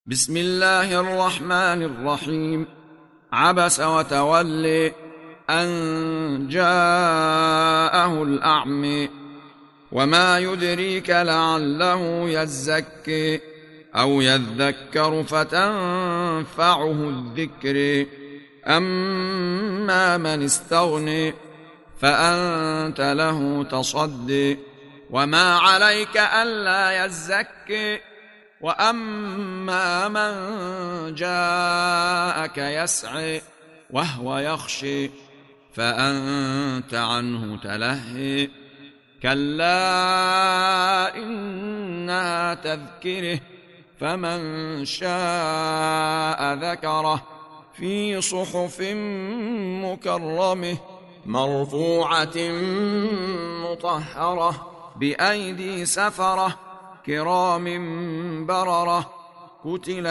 بسم الله الرحمن الرحيم. عبس وتولي أن جاءه الأعمى وما يدريك لعله يزكي أو يذكر فتنفعه الذكر. أما من استغني فأنت له تصدي وما عليك ألا يزكي. وأما من جاءك يسعي وهو يخشي فأنت عنه تلهي. كلا إنها تذكره فمن شاء ذكره في صحف مكرمه مرفوعة مطهرة بأيدي سفرة كرام بررة. قتل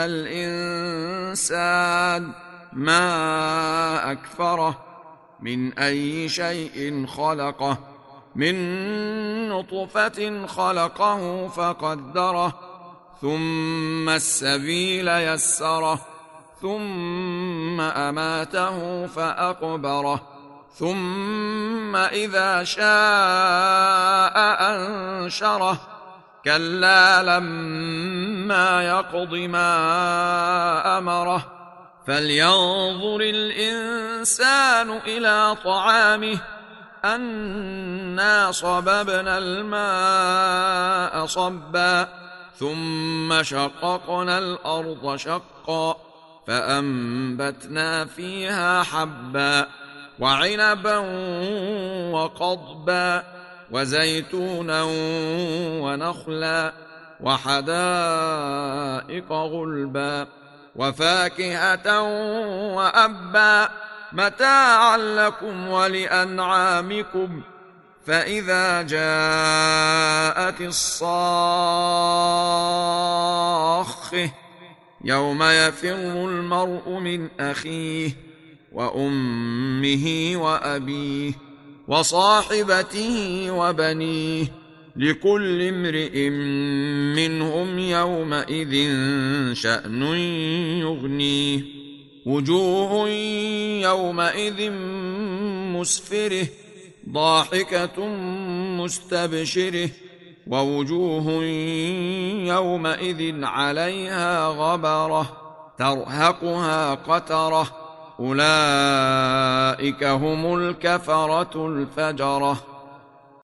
الإنسان ما أكفره من أي شيء خلقه من نطفة خلقه فقدره ثم السبيل يسره ثم أماته فأقبره ثم إذا شاء أنشره. كلا لما يقض ما أمره فلينظر الإنسان إلى طعامه أنا صببنا الماء صبا ثم شققنا الأرض شقا فأنبتنا فيها حبا وعنبا وقضبا وزيتونا ونخلا وحدائق غلبا وفاكهة وأبا متاعا لكم ولأنعامكم. فإذا جاءت الصاخة يوم يفر المرء من أخيه وأمه وأبيه وصاحبته وبنيه لكل امرئ منهم يومئذ شأن يغنيه. وجوه يومئذ مسفرة ضاحكة مستبشرة ووجوه يومئذ عليها غبرة ترهقها قترة أولئك هم الكفرة الفجرة.